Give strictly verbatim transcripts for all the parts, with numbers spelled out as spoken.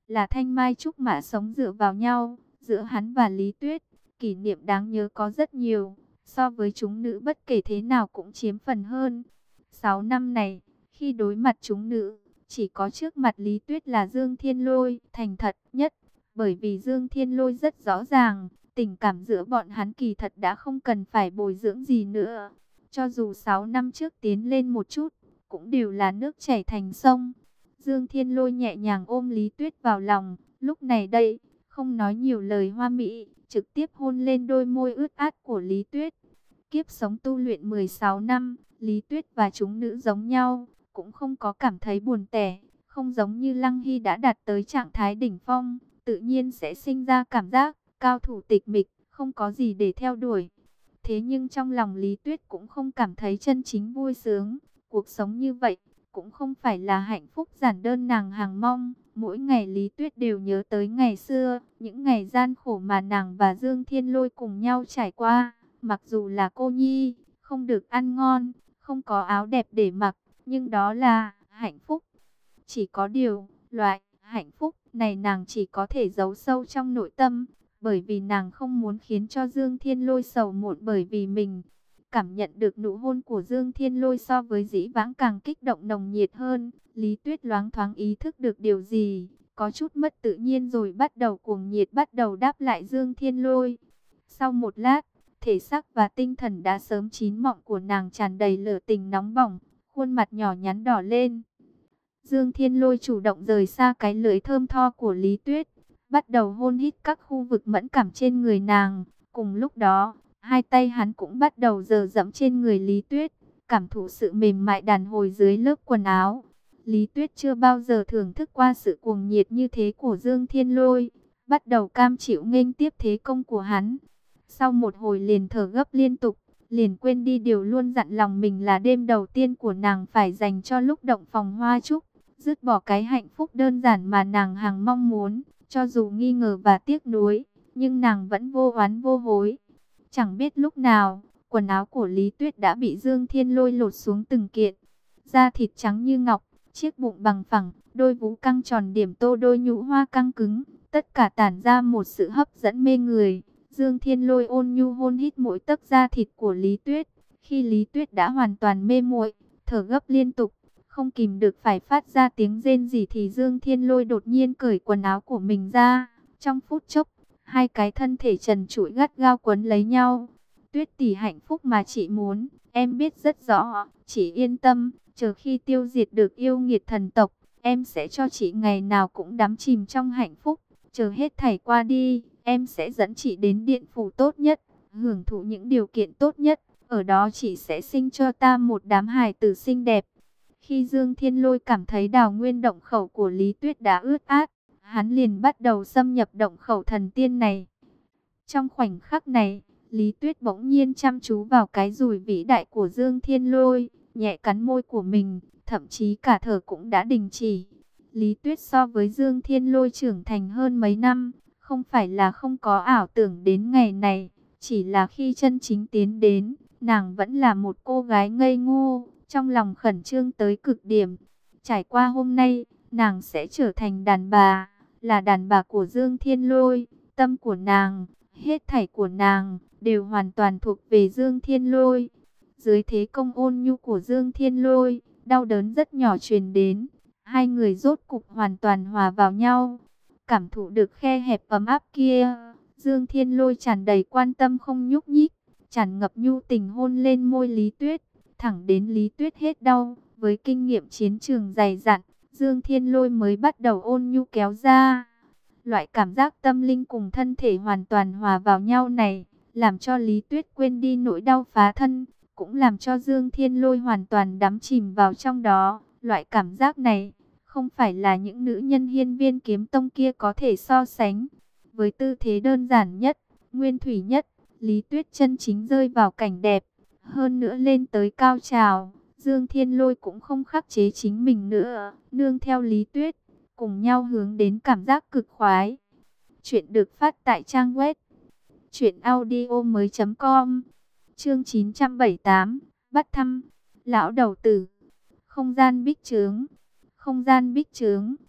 là thanh mai trúc mã sống dựa vào nhau. Giữa hắn và Lý Tuyết, kỷ niệm đáng nhớ có rất nhiều, so với chúng nữ bất kể thế nào cũng chiếm phần hơn. Sáu năm này, khi đối mặt chúng nữ, chỉ có trước mặt Lý Tuyết là Dương Thiên Lôi thành thật nhất, bởi vì Dương Thiên Lôi rất rõ ràng, tình cảm giữa bọn hắn kỳ thật đã không cần phải bồi dưỡng gì nữa. Cho dù sáu năm trước tiến lên một chút, cũng đều là nước chảy thành sông. Dương Thiên Lôi nhẹ nhàng ôm Lý Tuyết vào lòng, lúc này đây, không nói nhiều lời hoa mỹ, trực tiếp hôn lên đôi môi ướt át của Lý Tuyết. Kiếp sống tu luyện mười sáu năm, Lý Tuyết và chúng nữ giống nhau, cũng không có cảm thấy buồn tẻ, không giống như Lăng Hy đã đạt tới trạng thái đỉnh phong, tự nhiên sẽ sinh ra cảm giác cao thủ tịch mịch, không có gì để theo đuổi. Thế nhưng trong lòng Lý Tuyết cũng không cảm thấy chân chính vui sướng, cuộc sống như vậy cũng không phải là hạnh phúc giản đơn nàng hàng mong. Mỗi ngày Lý Tuyết đều nhớ tới ngày xưa, những ngày gian khổ mà nàng và Dương Thiên Lôi cùng nhau trải qua. Mặc dù là cô nhi, không được ăn ngon, không có áo đẹp để mặc, nhưng đó là hạnh phúc. Chỉ có điều, loại hạnh phúc này nàng chỉ có thể giấu sâu trong nội tâm, bởi vì nàng không muốn khiến cho Dương Thiên Lôi sầu muộn bởi vì mình. Cảm nhận được nụ hôn của Dương Thiên Lôi so với dĩ vãng càng kích động nồng nhiệt hơn, Lý Tuyết loáng thoáng ý thức được điều gì, có chút mất tự nhiên rồi bắt đầu cuồng nhiệt bắt đầu đáp lại Dương Thiên Lôi. Sau một lát, thể xác và tinh thần đã sớm chín mọng của nàng tràn đầy lửa tình nóng bỏng, khuôn mặt nhỏ nhắn đỏ lên. Dương Thiên Lôi chủ động rời xa cái lưỡi thơm tho của Lý Tuyết, bắt đầu hôn hít các khu vực mẫn cảm trên người nàng. Cùng lúc đó, hai tay hắn cũng bắt đầu dờ dẫm trên người Lý Tuyết, cảm thụ sự mềm mại đàn hồi dưới lớp quần áo. Lý Tuyết chưa bao giờ thưởng thức qua sự cuồng nhiệt như thế của Dương Thiên Lôi, bắt đầu cam chịu nghênh tiếp thế công của hắn. Sau một hồi liền thở gấp liên tục, liền quên đi điều luôn dặn lòng mình là đêm đầu tiên của nàng phải dành cho lúc động phòng hoa trúc, dứt bỏ cái hạnh phúc đơn giản mà nàng hằng mong muốn, cho dù nghi ngờ và tiếc nuối, nhưng nàng vẫn vô oán vô hối. Chẳng biết lúc nào, quần áo của Lý Tuyết đã bị Dương Thiên Lôi lột xuống từng kiện, da thịt trắng như ngọc, chiếc bụng bằng phẳng, đôi vú căng tròn điểm tô đôi nhũ hoa căng cứng, tất cả tản ra một sự hấp dẫn mê người. Dương Thiên Lôi ôn nhu hôn hít mỗi tấc da thịt của Lý Tuyết, khi Lý Tuyết đã hoàn toàn mê muội, thở gấp liên tục, không kìm được phải phát ra tiếng rên rỉ thì Dương Thiên Lôi đột nhiên cởi quần áo của mình ra. Trong phút chốc, hai cái thân thể trần trụi gắt gao quấn lấy nhau. Tuyết tỷ hạnh phúc mà chị muốn, em biết rất rõ, chị yên tâm, chờ khi tiêu diệt được yêu nghiệt thần tộc, em sẽ cho chị ngày nào cũng đắm chìm trong hạnh phúc. Chờ hết thảy qua đi, em sẽ dẫn chị đến điện phủ tốt nhất, hưởng thụ những điều kiện tốt nhất, ở đó chị sẽ sinh cho ta một đám hài tử xinh đẹp. Khi Dương Thiên Lôi cảm thấy đào nguyên động khẩu của Lý Tuyết đã ướt át, hắn liền bắt đầu xâm nhập động khẩu thần tiên này. Trong khoảnh khắc này, Lý Tuyết bỗng nhiên chăm chú vào cái dùi vĩ đại của Dương Thiên Lôi, nhẹ cắn môi của mình, thậm chí cả thở cũng đã đình chỉ. Lý Tuyết so với Dương Thiên Lôi trưởng thành hơn mấy năm, không phải là không có ảo tưởng đến ngày này, chỉ là khi chân chính tiến đến, nàng vẫn là một cô gái ngây ngô, trong lòng khẩn trương tới cực điểm. Trải qua hôm nay, nàng sẽ trở thành đàn bà, là đàn bà của Dương Thiên Lôi, tâm của nàng, hết thảy của nàng, đều hoàn toàn thuộc về Dương Thiên Lôi. Dưới thế công ôn nhu của Dương Thiên Lôi, đau đớn rất nhỏ truyền đến, hai người rốt cục hoàn toàn hòa vào nhau. Cảm thụ được khe hẹp ấm áp kia, Dương Thiên Lôi tràn đầy quan tâm không nhúc nhích, tràn ngập nhu tình hôn lên môi Lý Tuyết, thẳng đến Lý Tuyết hết đau. Với kinh nghiệm chiến trường dày dặn, Dương Thiên Lôi mới bắt đầu ôn nhu kéo ra. Loại cảm giác tâm linh cùng thân thể hoàn toàn hòa vào nhau này, làm cho Lý Tuyết quên đi nỗi đau phá thân, cũng làm cho Dương Thiên Lôi hoàn toàn đắm chìm vào trong đó. Loại cảm giác này, không phải là những nữ nhân hiên viên kiếm tông kia có thể so sánh. Với tư thế đơn giản nhất, nguyên thủy nhất, Lý Tuyết chân chính rơi vào cảnh đẹp. Hơn nữa lên tới cao trào, Dương Thiên Lôi cũng không khắc chế chính mình nữa, nương theo Lý Tuyết, cùng nhau hướng đến cảm giác cực khoái. Chuyện được phát tại trang web truyện audio mới chấm com. Chương chín trăm bảy mươi tám, bắt thăm lão đầu tử. Không gian bích trướng, không gian bích trướng.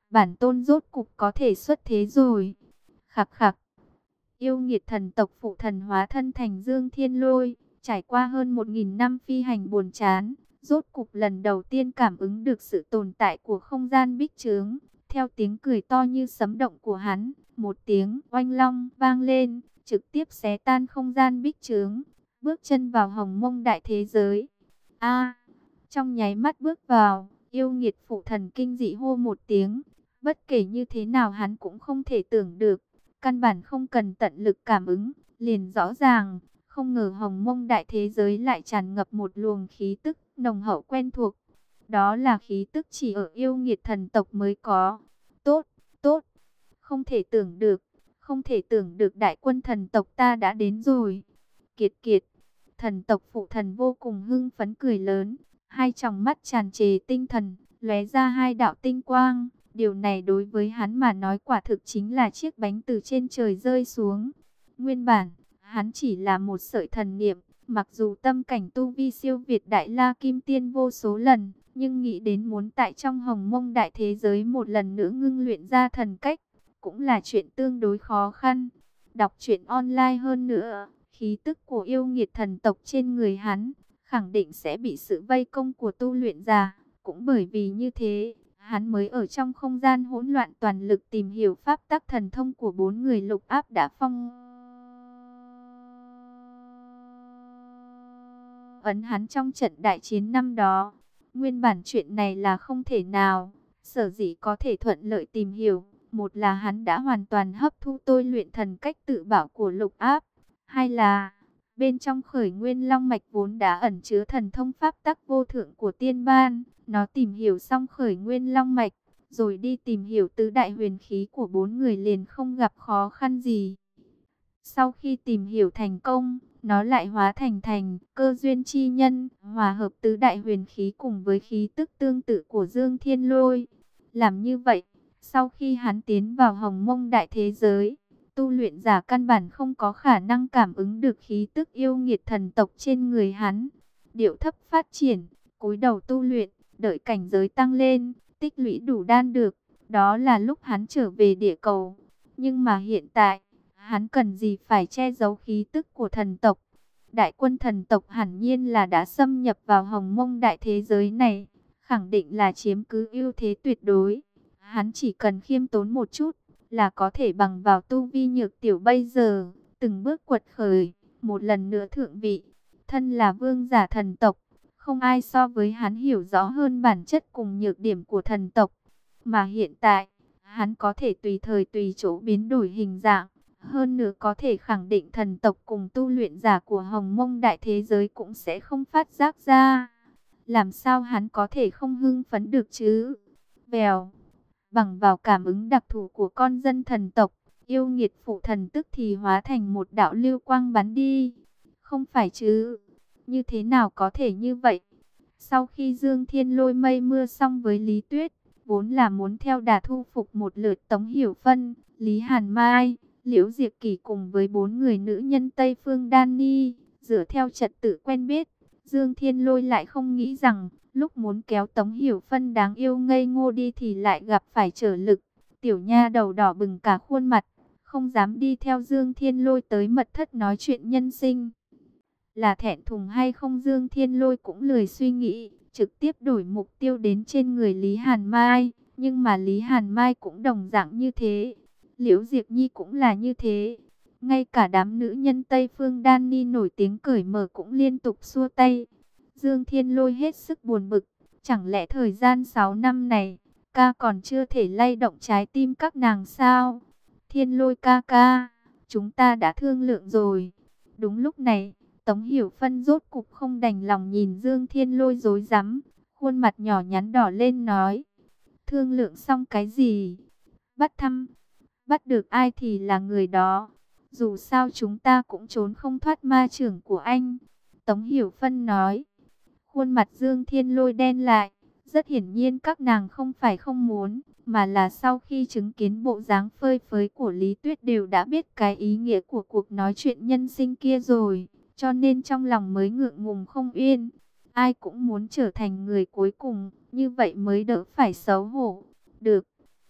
bản tôn rốt cục có thể xuất thế rồi. Khặc khặc. Yêu nghiệt thần tộc phụ thần hóa thân thành Dương Thiên Lôi, trải qua hơn một nghìn năm phi hành buồn chán, rốt cục lần đầu tiên cảm ứng được sự tồn tại của không gian bích trướng. Theo tiếng cười to như sấm động của hắn, một tiếng oanh long vang lên, trực tiếp xé tan không gian bích trướng, bước chân vào hồng mông đại thế giới. A! Trong nháy mắt bước vào, yêu nghiệt phụ thần kinh dị hô một tiếng, bất kể như thế nào hắn cũng không thể tưởng được, căn bản không cần tận lực cảm ứng, liền rõ ràng, không ngờ hồng mông đại thế giới lại tràn ngập một luồng khí tức nồng hậu quen thuộc. Đó là khí tức chỉ ở yêu nghiệt thần tộc mới có. Tốt, tốt, không thể tưởng được, không thể tưởng được đại quân thần tộc ta đã đến rồi. Kiệt kiệt, thần tộc phụ thần vô cùng hưng phấn cười lớn, hai tròng mắt tràn trề tinh thần, lóe ra hai đạo tinh quang. Điều này đối với hắn mà nói quả thực chính là chiếc bánh từ trên trời rơi xuống. Nguyên bản, hắn chỉ là một sợi thần niệm, mặc dù tâm cảnh tu vi siêu việt đại la kim tiên vô số lần, nhưng nghĩ đến muốn tại trong hồng mông đại thế giới một lần nữa ngưng luyện ra thần cách, cũng là chuyện tương đối khó khăn. Đọc truyện online hơn nữa, khí tức của yêu nghiệt thần tộc trên người hắn, khẳng định sẽ bị sự vây công của tu luyện giả. Cũng bởi vì như thế, hắn mới ở trong không gian hỗn loạn toàn lực tìm hiểu pháp tắc thần thông của bốn người lục áp đã phong ấn hắn trong trận đại chiến năm đó. Nguyên bản chuyện này là không thể nào, sở dĩ có thể thuận lợi tìm hiểu, một là hắn đã hoàn toàn hấp thu tôi luyện thần cách tự bảo của lục áp, hai là bên trong khởi nguyên long mạch vốn đã ẩn chứa thần thông pháp tắc vô thượng của tiên ban. Nó tìm hiểu xong khởi nguyên long mạch, rồi đi tìm hiểu tứ đại huyền khí của bốn người liền không gặp khó khăn gì. Sau khi tìm hiểu thành công, nó lại hóa thành thành cơ duyên chi nhân, hòa hợp tứ đại huyền khí cùng với khí tức tương tự của Dương Thiên Lôi. Làm như vậy, sau khi hắn tiến vào hồng mông đại thế giới, tu luyện giả căn bản không có khả năng cảm ứng được khí tức yêu nghiệt thần tộc trên người hắn. Điệu thấp phát triển, cúi đầu tu luyện, đợi cảnh giới tăng lên, tích lũy đủ đan được, đó là lúc hắn trở về địa cầu. Nhưng mà hiện tại, hắn cần gì phải che giấu khí tức của thần tộc? Đại quân thần tộc hẳn nhiên là đã xâm nhập vào hồng mông đại thế giới này, khẳng định là chiếm cứ ưu thế tuyệt đối. Hắn chỉ cần khiêm tốn một chút, là có thể bằng vào tu vi nhược tiểu bây giờ, từng bước quật khởi, một lần nữa thượng vị. Thân là vương giả thần tộc, không ai so với hắn hiểu rõ hơn bản chất cùng nhược điểm của thần tộc. Mà hiện tại, hắn có thể tùy thời tùy chỗ biến đổi hình dạng. Hơn nữa có thể khẳng định thần tộc cùng tu luyện giả của hồng mông đại thế giới cũng sẽ không phát giác ra. Làm sao hắn có thể không hưng phấn được chứ? Vèo, bằng vào cảm ứng đặc thù của con dân thần tộc, yêu nghiệt phụ thần tức thì hóa thành một đạo lưu quang bắn đi. Không phải chứ? Như thế nào có thể như vậy? Sau khi Dương Thiên Lôi mây mưa xong với Lý Tuyết, vốn là muốn theo đà thu phục một lượt Tống Hiểu Phân, Lý Hàn Mai, Liễu Diệp Kỳ cùng với bốn người nữ nhân Tây Phương Đan Ni, dựa theo trật tự quen biết, Dương Thiên Lôi lại không nghĩ rằng, lúc muốn kéo Tống Hiểu Phân đáng yêu ngây ngô đi thì lại gặp phải trở lực. Tiểu nha đầu đỏ bừng cả khuôn mặt, không dám đi theo Dương Thiên Lôi tới mật thất nói chuyện nhân sinh. Là thẹn thùng hay không Dương Thiên Lôi cũng lười suy nghĩ, trực tiếp đổi mục tiêu đến trên người Lý Hàn Mai. Nhưng mà Lý Hàn Mai cũng đồng dạng như thế. Liễu Diệp Nhi cũng là như thế. Ngay cả đám nữ nhân Tây Phương Đan Ni nổi tiếng cởi mở cũng liên tục xua tay. Dương Thiên Lôi hết sức buồn bực. Chẳng lẽ thời gian sáu năm này, ca còn chưa thể lay động trái tim các nàng sao? Thiên Lôi ca ca, chúng ta đã thương lượng rồi. Đúng lúc này, Tống Hiểu Phân rốt cục không đành lòng nhìn Dương Thiên Lôi rối rắm, khuôn mặt nhỏ nhắn đỏ lên nói. Thương lượng xong cái gì? Bắt thăm, bắt được ai thì là người đó. Dù sao chúng ta cũng trốn không thoát ma trưởng của anh. Tống Hiểu Phân nói. Khuôn mặt Dương Thiên Lôi đen lại. Rất hiển nhiên các nàng không phải không muốn, mà là sau khi chứng kiến bộ dáng phơi phới của Lý Tuyết đều đã biết cái ý nghĩa của cuộc nói chuyện nhân sinh kia rồi. Cho nên trong lòng mới ngượng ngùng không yên. Ai cũng muốn trở thành người cuối cùng, như vậy mới đỡ phải xấu hổ. Được,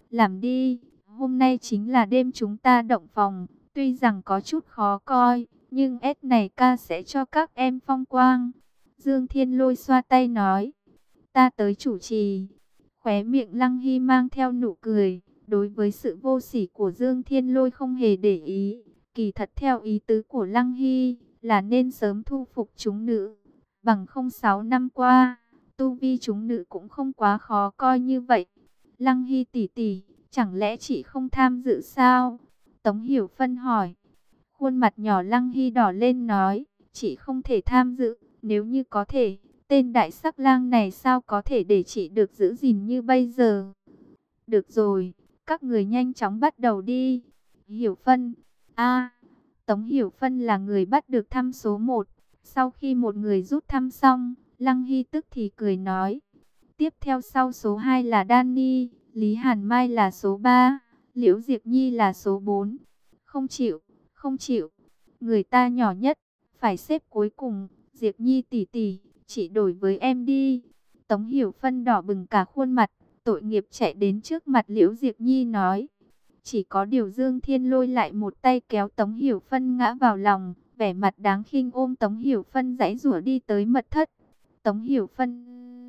làm đi, hôm nay chính là đêm chúng ta động phòng, tuy rằng có chút khó coi, nhưng ép này ca sẽ cho các em phong quang. Dương Thiên Lôi xoa tay nói, ta tới chủ trì. Khóe miệng Lăng Hy mang theo nụ cười, đối với sự vô sỉ của Dương Thiên Lôi không hề để ý. Kỳ thật theo ý tứ của Lăng Hy, là nên sớm thu phục chúng nữ. Bằng không sáu năm qua, tu vi chúng nữ cũng không quá khó coi như vậy. Lăng Hy tỷ tỷ, chẳng lẽ chị không tham dự sao? Tống Hiểu Phân hỏi. Khuôn mặt nhỏ Lăng Hy đỏ lên nói, chị không thể tham dự, nếu như có thể, tên đại sắc lang này sao có thể để chị được giữ gìn như bây giờ? Được rồi, các người nhanh chóng bắt đầu đi. Hiểu Phân, a Tống Hiểu Phân là người bắt được thăm số một. Sau khi một người rút thăm xong, Lăng Hy tức thì cười nói, tiếp theo sau số hai là Danny, Lý Hàn Mai là số ba, Liễu Diệp Nhi là số bốn. Không chịu, không chịu, người ta nhỏ nhất, phải xếp cuối cùng. Diệp Nhi tỷ tỷ, chị đổi với em đi. Tống Hiểu Phân đỏ bừng cả khuôn mặt, tội nghiệp chạy đến trước mặt Liễu Diệp Nhi nói. Chỉ có điều Dương Thiên Lôi lại một tay kéo Tống Hiểu Phân ngã vào lòng, vẻ mặt đáng khinh ôm Tống Hiểu Phân giãy giụa đi tới mật thất. Tống Hiểu Phân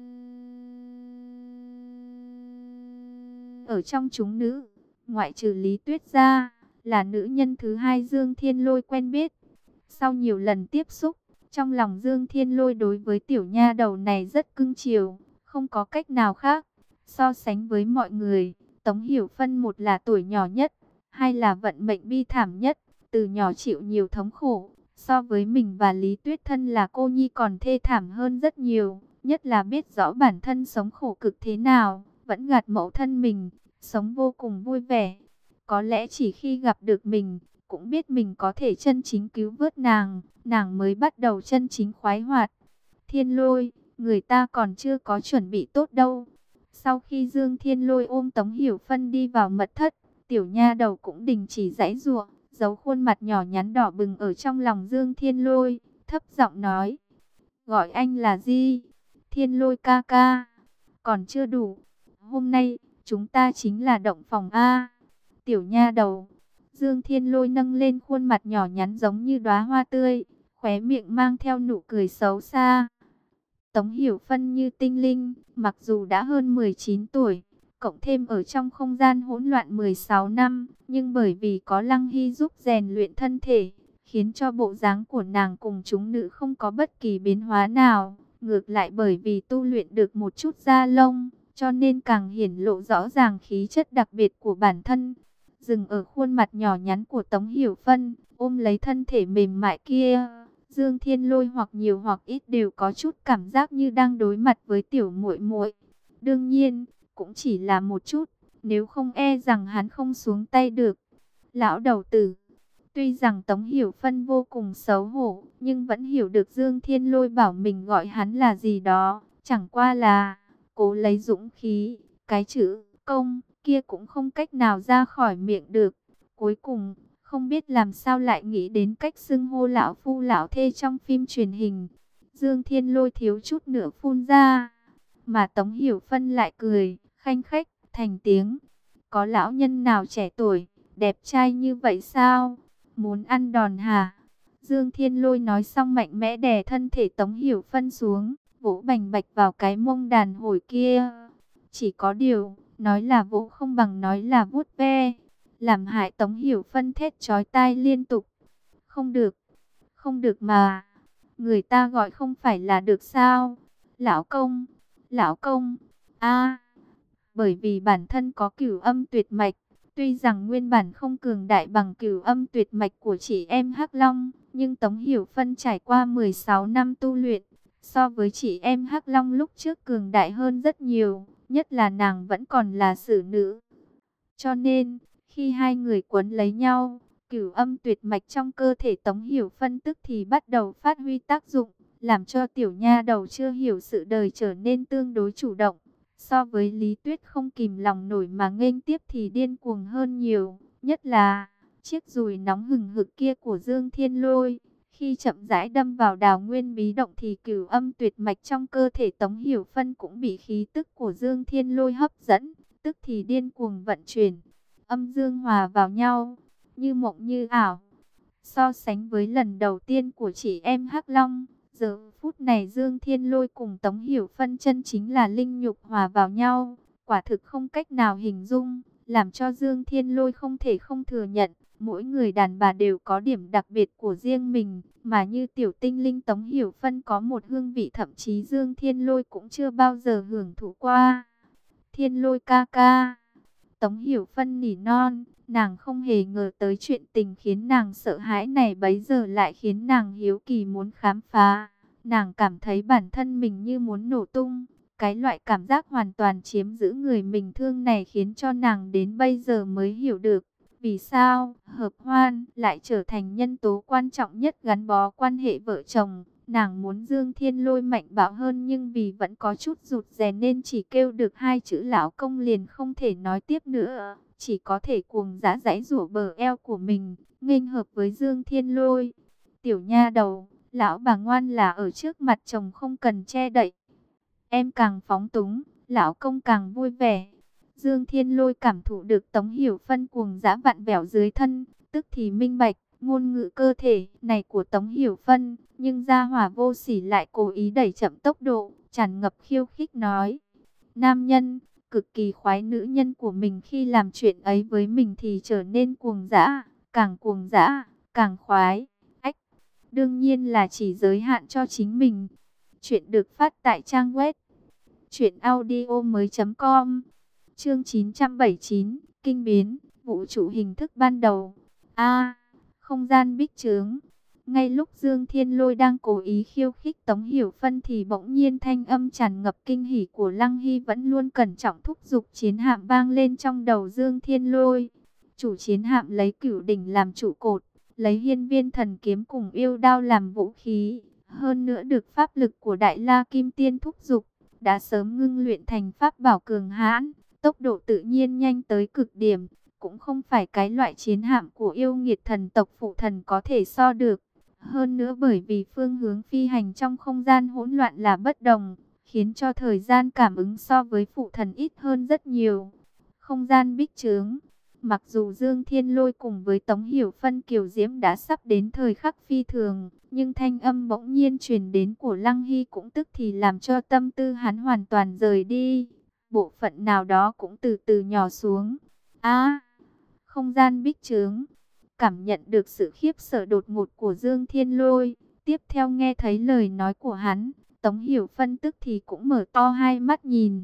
ở trong chúng nữ, ngoại trừ Lý Tuyết ra, là nữ nhân thứ hai Dương Thiên Lôi quen biết. Sau nhiều lần tiếp xúc, trong lòng Dương Thiên Lôi đối với tiểu nha đầu này rất cưng chiều, không có cách nào khác. So sánh với mọi người, Tống Hiểu Phân một là tuổi nhỏ nhất, hai là vận mệnh bi thảm nhất, từ nhỏ chịu nhiều thống khổ. So với mình và Lý Tuyết thân là cô nhi còn thê thảm hơn rất nhiều, nhất là biết rõ bản thân sống khổ cực thế nào, vẫn gạt mẫu thân mình, sống vô cùng vui vẻ. Có lẽ chỉ khi gặp được mình, cũng biết mình có thể chân chính cứu vớt nàng, nàng mới bắt đầu chân chính khoái hoạt. Thiên Lôi, người ta còn chưa có chuẩn bị tốt đâu. Sau khi Dương Thiên Lôi ôm Tống Hiểu Phân đi vào mật thất, tiểu nha đầu cũng đình chỉ giãy giụa, giấu khuôn mặt nhỏ nhắn đỏ bừng ở trong lòng Dương Thiên Lôi, thấp giọng nói, gọi anh là gì? Thiên Lôi ca ca. Còn chưa đủ, hôm nay chúng ta chính là động phòng A. Tiểu nha đầu. Dương Thiên Lôi nâng lên khuôn mặt nhỏ nhắn giống như đóa hoa tươi, khóe miệng mang theo nụ cười xấu xa. Tống Hiểu Phân như tinh linh, mặc dù đã hơn mười chín tuổi, cộng thêm ở trong không gian hỗn loạn mười sáu năm, nhưng bởi vì có Lăng Hy giúp rèn luyện thân thể, khiến cho bộ dáng của nàng cùng chúng nữ không có bất kỳ biến hóa nào. Ngược lại bởi vì tu luyện được một chút da lông, cho nên càng hiển lộ rõ ràng khí chất đặc biệt của bản thân. Dừng ở khuôn mặt nhỏ nhắn của Tống Hiểu Phân, ôm lấy thân thể mềm mại kia, Dương Thiên Lôi hoặc nhiều hoặc ít đều có chút cảm giác như đang đối mặt với tiểu muội muội. Đương nhiên, cũng chỉ là một chút, nếu không e rằng hắn không xuống tay được. Lão đầu tử. Tuy rằng Tống Hiểu Phân vô cùng xấu hổ, nhưng vẫn hiểu được Dương Thiên Lôi bảo mình gọi hắn là gì đó, chẳng qua là cố lấy dũng khí, cái chữ công kia cũng không cách nào ra khỏi miệng được. Cuối cùng, không biết làm sao lại nghĩ đến cách xưng hô lão phu lão thê trong phim truyền hình. Dương Thiên Lôi thiếu chút nữa phun ra, mà Tống Hiểu Phân lại cười, khanh khách, thành tiếng. Có lão nhân nào trẻ tuổi, đẹp trai như vậy sao? Muốn ăn đòn hả? Dương Thiên Lôi nói xong mạnh mẽ đè thân thể Tống Hiểu Phân xuống, vỗ bành bạch vào cái mông đàn hồi kia. Chỉ có điều, nói là vỗ không bằng nói là vuốt ve, làm hại Tống Hiểu Phân thét chói tai liên tục. Không được, không được mà, người ta gọi không phải là được sao? Lão công, lão công, a bởi vì bản thân có cửu âm tuyệt mạch, tuy rằng nguyên bản không cường đại bằng cửu âm tuyệt mạch của chị em Hắc Long, nhưng Tống Hiểu Phân trải qua mười sáu năm tu luyện, so với chị em Hắc Long lúc trước cường đại hơn rất nhiều, nhất là nàng vẫn còn là xử nữ. Cho nên, khi hai người quấn lấy nhau, cửu âm tuyệt mạch trong cơ thể Tống Hiểu Phân tức thì bắt đầu phát huy tác dụng, làm cho tiểu nha đầu chưa hiểu sự đời trở nên tương đối chủ động. So với Lý Tuyết không kìm lòng nổi mà nghênh tiếp thì điên cuồng hơn nhiều, nhất là chiếc dùi nóng hừng hực kia của Dương Thiên Lôi. Khi chậm rãi đâm vào đào nguyên bí động thì cửu âm tuyệt mạch trong cơ thể Tống Hiểu Phân cũng bị khí tức của Dương Thiên Lôi hấp dẫn, tức thì điên cuồng vận chuyển, âm dương hòa vào nhau, như mộng như ảo. So sánh với lần đầu tiên của chị em Hắc Long, giờ phút này Dương Thiên Lôi cùng Tống Hiểu Phân chân chính là linh nhục hòa vào nhau, quả thực không cách nào hình dung, làm cho Dương Thiên Lôi không thể không thừa nhận, mỗi người đàn bà đều có điểm đặc biệt của riêng mình, mà như tiểu tinh linh Tống Hiểu Phân có một hương vị thậm chí Dương Thiên Lôi cũng chưa bao giờ hưởng thụ qua. Thiên Lôi ca ca, Tống Hiểu Phân nỉ non, nàng không hề ngờ tới chuyện tình khiến nàng sợ hãi này bấy giờ lại khiến nàng hiếu kỳ muốn khám phá. Nàng cảm thấy bản thân mình như muốn nổ tung. Cái loại cảm giác hoàn toàn chiếm giữ người mình thương này khiến cho nàng đến bây giờ mới hiểu được. Vì sao hợp hoan lại trở thành nhân tố quan trọng nhất gắn bó quan hệ vợ chồng. Nàng muốn Dương Thiên Lôi mạnh bạo hơn nhưng vì vẫn có chút rụt rè nên chỉ kêu được hai chữ lão công liền không thể nói tiếp nữa. Chỉ có thể cuồng dã giãy giụa bờ eo của mình, nghênh hợp với Dương Thiên Lôi. Tiểu nha đầu, lão bà ngoan là ở trước mặt chồng không cần che đậy. Em càng phóng túng, lão công càng vui vẻ. Dương Thiên Lôi cảm thụ được Tống Hiểu Phân cuồng dã vặn vẹo dưới thân, tức thì minh bạch. Ngôn ngữ cơ thể này của Tống Hiểu Phân, nhưng gia hỏa vô sỉ lại cố ý đẩy chậm tốc độ, tràn ngập khiêu khích nói. Nam nhân, cực kỳ khoái nữ nhân của mình khi làm chuyện ấy với mình thì trở nên cuồng dã, càng cuồng dã, càng khoái. Ách, đương nhiên là chỉ giới hạn cho chính mình. Chuyện được phát tại trang web truyện audio mới chấm com. Chương chín trăm bảy mươi chín, kinh biến, vũ trụ hình thức ban đầu. A Không gian bích trướng. Ngay lúc Dương Thiên Lôi đang cố ý khiêu khích Tống Hiểu Phân thì bỗng nhiên thanh âm tràn ngập kinh hỉ của Lăng Hy vẫn luôn cẩn trọng thúc giục chiến hạm vang lên trong đầu Dương Thiên Lôi. Chủ chiến hạm lấy cửu đỉnh làm trụ cột, lấy hiên viên thần kiếm cùng yêu đao làm vũ khí, hơn nữa được pháp lực của Đại La Kim Tiên thúc giục, đã sớm ngưng luyện thành pháp bảo cường hãn, tốc độ tự nhiên nhanh tới cực điểm. Cũng không phải cái loại chiến hạm của yêu nghiệt thần tộc phụ thần có thể so được. Hơn nữa bởi vì phương hướng phi hành trong không gian hỗn loạn là bất đồng, khiến cho thời gian cảm ứng so với phụ thần ít hơn rất nhiều. Không gian bích trướng. Mặc dù Dương Thiên Lôi cùng với Tống Hiểu Phân kiều diễm đã sắp đến thời khắc phi thường, nhưng thanh âm bỗng nhiên truyền đến của Lăng Hy cũng tức thì làm cho tâm tư hắn hoàn toàn rời đi. Bộ phận nào đó cũng từ từ nhỏ xuống. A Không gian bích trướng. Cảm nhận được sự khiếp sợ đột ngột của Dương Thiên Lôi, tiếp theo nghe thấy lời nói của hắn, Tống Hiểu Phân tức thì cũng mở to hai mắt nhìn.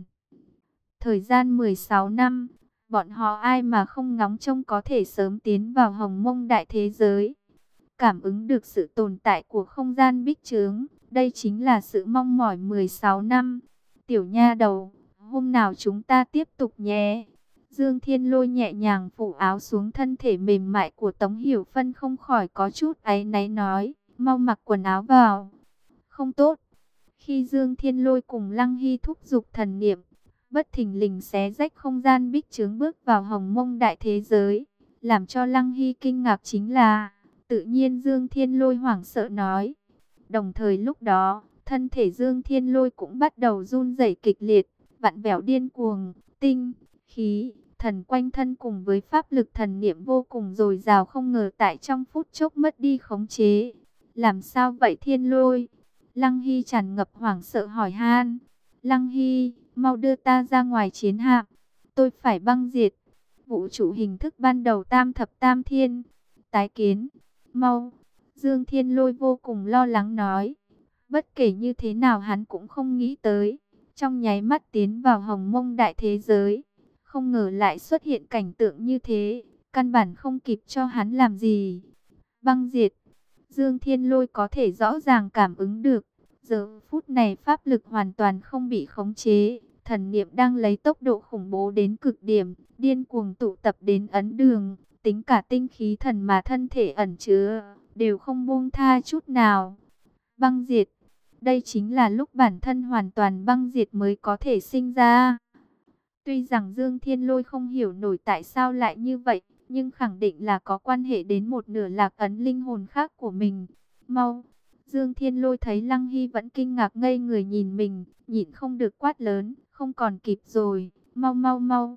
Thời gian mười sáu năm, bọn họ ai mà không ngóng trông có thể sớm tiến vào hồng mông đại thế giới. Cảm ứng được sự tồn tại của không gian bích trướng, đây chính là sự mong mỏi mười sáu năm. Tiểu nha đầu, hôm nào chúng ta tiếp tục nhé. Dương Thiên Lôi nhẹ nhàng phủ áo xuống thân thể mềm mại của Tống Hiểu Phân không khỏi có chút áy náy nói, mau mặc quần áo vào. Không tốt. Khi Dương Thiên Lôi cùng Lăng Hy thúc giục thần niệm, bất thình lình xé rách không gian bích trướng bước vào hồng mông đại thế giới. Làm cho Lăng Hy kinh ngạc chính là, tự nhiên Dương Thiên Lôi hoảng sợ nói. Đồng thời lúc đó, thân thể Dương Thiên Lôi cũng bắt đầu run rẩy kịch liệt, vặn vẹo điên cuồng, tinh, khí, thần quanh thân cùng với pháp lực thần niệm vô cùng dồi dào không ngờ tại trong phút chốc mất đi khống chế. Làm sao vậy Thiên Lôi? Lăng Hy tràn ngập hoảng sợ hỏi han. Lăng Hy, mau đưa ta ra ngoài chiến hạm. Tôi phải băng diệt. Vũ trụ hình thức ban đầu tam thập tam thiên. Tái kiến. Mau. Dương Thiên Lôi vô cùng lo lắng nói. Bất kể như thế nào hắn cũng không nghĩ tới. Trong nháy mắt tiến vào hồng mông đại thế giới. Không ngờ lại xuất hiện cảnh tượng như thế. Căn bản không kịp cho hắn làm gì. Băng diệt. Dương Thiên Lôi có thể rõ ràng cảm ứng được. Giờ phút này pháp lực hoàn toàn không bị khống chế. Thần niệm đang lấy tốc độ khủng bố đến cực điểm. Điên cuồng tụ tập đến ấn đường. Tính cả tinh khí thần mà thân thể ẩn chứa. Đều không buông tha chút nào. Băng diệt. Đây chính là lúc bản thân hoàn toàn băng diệt mới có thể sinh ra. Tuy rằng Dương Thiên Lôi không hiểu nổi tại sao lại như vậy. Nhưng khẳng định là có quan hệ đến một nửa lạc ấn linh hồn khác của mình. Mau. Dương Thiên Lôi thấy Lăng Hy vẫn kinh ngạc ngây người nhìn mình. Nhịn không được quát lớn. Không còn kịp rồi. Mau mau mau.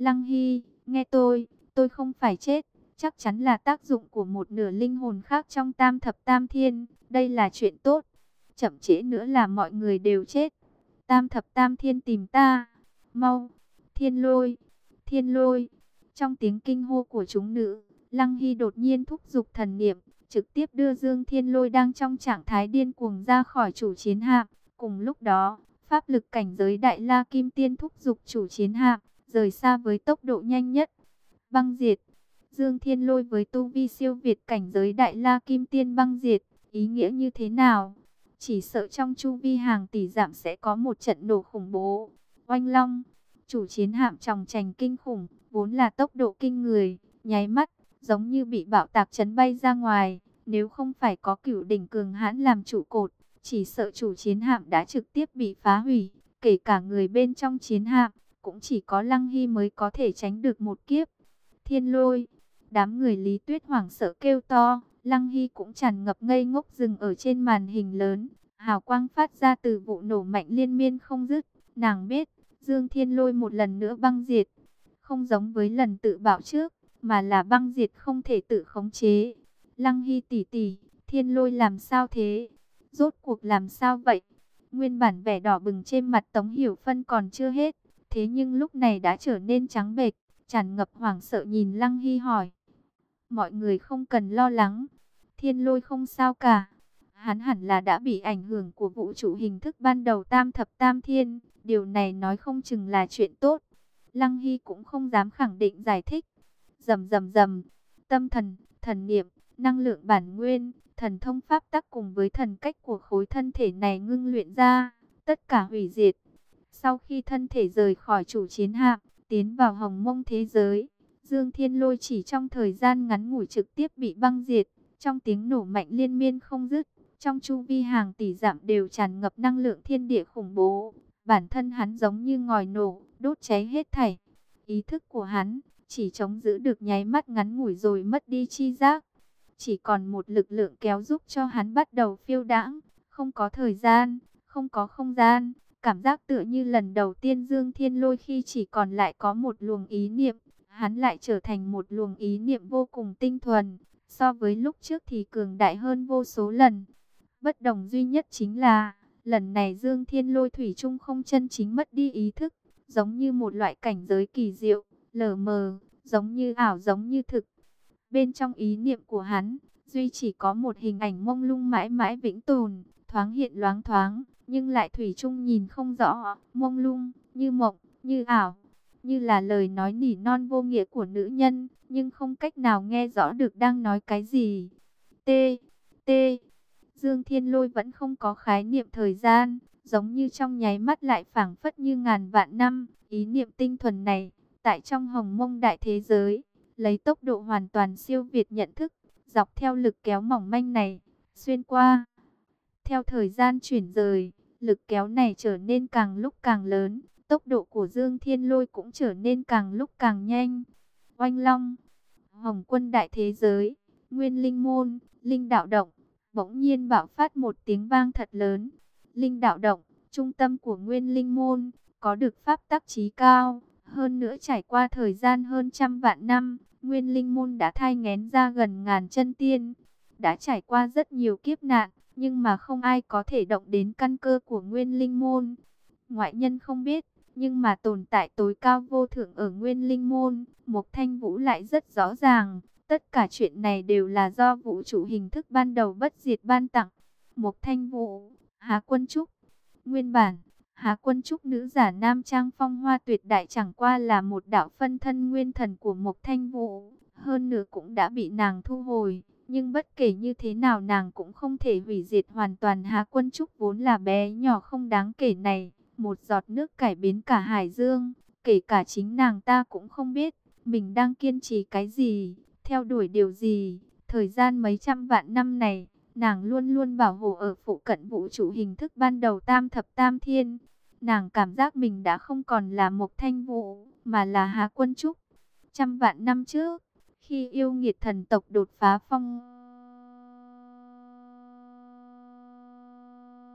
Lăng Hy, nghe tôi, tôi không phải chết. Chắc chắn là tác dụng của một nửa linh hồn khác trong tam thập tam thiên. Đây là chuyện tốt. Chậm trễ nữa là mọi người đều chết. Tam thập tam thiên tìm ta. Mau, thiên lôi, thiên lôi. Trong tiếng kinh hô của chúng nữ, Lăng Hy đột nhiên thúc giục thần niệm, trực tiếp đưa Dương Thiên Lôi đang trong trạng thái điên cuồng ra khỏi chủ chiến hạm. Cùng lúc đó, pháp lực cảnh giới Đại La Kim Tiên thúc giục chủ chiến hạm, rời xa với tốc độ nhanh nhất. Băng diệt. Dương Thiên Lôi với tu vi siêu việt cảnh giới Đại La Kim Tiên băng diệt, ý nghĩa như thế nào? Chỉ sợ trong chu vi hàng tỷ dặm sẽ có một trận nổ khủng bố. Oanh long, chủ chiến hạm tròng trành kinh khủng, vốn là tốc độ kinh người, nháy mắt, giống như bị bạo tạc chấn bay ra ngoài. Nếu không phải có Cửu đỉnh cường hãn làm trụ cột, chỉ sợ chủ chiến hạm đã trực tiếp bị phá hủy, kể cả người bên trong chiến hạm, cũng chỉ có Lăng Hy mới có thể tránh được một kiếp. Thiên lôi, đám người Lý Tuyết hoảng sợ kêu to, Lăng Hy cũng tràn ngập ngây ngốc dừng ở trên màn hình lớn, hào quang phát ra từ vụ nổ mạnh liên miên không dứt. Nàng biết, Dương Thiên Lôi một lần nữa băng diệt, không giống với lần tự bạo trước, mà là băng diệt không thể tự khống chế. Lăng Hy tỷ tỷ, Thiên Lôi làm sao thế? Rốt cuộc làm sao vậy? Nguyên bản vẻ đỏ bừng trên mặt Tống Hiểu Phân còn chưa hết, thế nhưng lúc này đã trở nên trắng bệch, tràn ngập hoảng sợ nhìn Lăng Hy hỏi. Mọi người không cần lo lắng, Thiên Lôi không sao cả. Hắn hẳn là đã bị ảnh hưởng của vũ trụ hình thức ban đầu tam thập tam thiên, điều này nói không chừng là chuyện tốt. Lăng Hy cũng không dám khẳng định giải thích. Rầm rầm rầm, tâm thần, thần niệm, năng lượng bản nguyên, thần thông pháp tắc cùng với thần cách của khối thân thể này ngưng luyện ra, tất cả hủy diệt. Sau khi thân thể rời khỏi chủ chiến hạm, tiến vào hồng mông thế giới, Dương Thiên Lôi chỉ trong thời gian ngắn ngủi trực tiếp bị băng diệt, trong tiếng nổ mạnh liên miên không dứt, trong chu vi hàng tỷ dặm đều tràn ngập năng lượng thiên địa khủng bố. Bản thân hắn giống như ngòi nổ, đốt cháy hết thảy. Ý thức của hắn chỉ chống giữ được nháy mắt ngắn ngủi rồi mất đi chi giác. Chỉ còn một lực lượng kéo giúp cho hắn bắt đầu phiêu đãng, không có thời gian, không có không gian. Cảm giác tựa như lần đầu tiên Dương Thiên Lôi khi chỉ còn lại có một luồng ý niệm, hắn lại trở thành một luồng ý niệm vô cùng tinh thuần, so với lúc trước thì cường đại hơn vô số lần. Bất đồng duy nhất chính là, lần này Dương Thiên Lôi thủy chung không chân chính mất đi ý thức, giống như một loại cảnh giới kỳ diệu, lờ mờ, giống như ảo giống như thực. Bên trong ý niệm của hắn, duy chỉ có một hình ảnh mông lung mãi mãi vĩnh tồn, thoáng hiện loáng thoáng, nhưng lại thủy chung nhìn không rõ, mông lung, như mộng, như ảo, như là lời nói nỉ non vô nghĩa của nữ nhân, nhưng không cách nào nghe rõ được đang nói cái gì. T, T, Dương Thiên Lôi vẫn không có khái niệm thời gian, giống như trong nháy mắt lại phảng phất như ngàn vạn năm, ý niệm tinh thuần này, tại trong hồng mông đại thế giới, lấy tốc độ hoàn toàn siêu việt nhận thức, dọc theo lực kéo mỏng manh này, xuyên qua. Theo thời gian chuyển rời, lực kéo này trở nên càng lúc càng lớn, tốc độ của Dương Thiên Lôi cũng trở nên càng lúc càng nhanh. Oanh long, Hồng Quân đại thế giới, Nguyên Linh môn, Linh đạo động, bỗng nhiên bạo phát một tiếng vang thật lớn. Linh đạo động, trung tâm của Nguyên Linh môn, có được pháp tắc chí cao, hơn nữa trải qua thời gian hơn trăm vạn năm, Nguyên Linh môn đã thai nghén ra gần ngàn chân tiên, đã trải qua rất nhiều kiếp nạn, nhưng mà không ai có thể động đến căn cơ của Nguyên Linh môn. Ngoại nhân không biết, nhưng mà tồn tại tối cao vô thượng ở Nguyên Linh môn, Mộc Thanh Vũ lại rất rõ ràng. Tất cả chuyện này đều là do vũ trụ hình thức ban đầu bất diệt ban tặng. Mộc Thanh Vũ, Há Quân Trúc. Nguyên bản, Há Quân Trúc nữ giả nam trang phong hoa tuyệt đại chẳng qua là một đạo phân thân nguyên thần của Mộc Thanh Vũ. Hơn nữa cũng đã bị nàng thu hồi. Nhưng bất kể như thế nào nàng cũng không thể hủy diệt hoàn toàn Há Quân Trúc vốn là bé nhỏ không đáng kể này. Một giọt nước cải biến cả hải dương. Kể cả chính nàng ta cũng không biết mình đang kiên trì cái gì, theo đuổi điều gì. Thời gian mấy trăm vạn năm này, nàng luôn luôn bảo hộ ở phụ cận vũ trụ hình thức ban đầu tam thập tam thiên. Nàng cảm giác mình đã không còn là Mộc Thanh Vũ, mà là Há Quân Trúc. Trăm vạn năm trước, khi yêu nghiệt thần tộc đột phá phong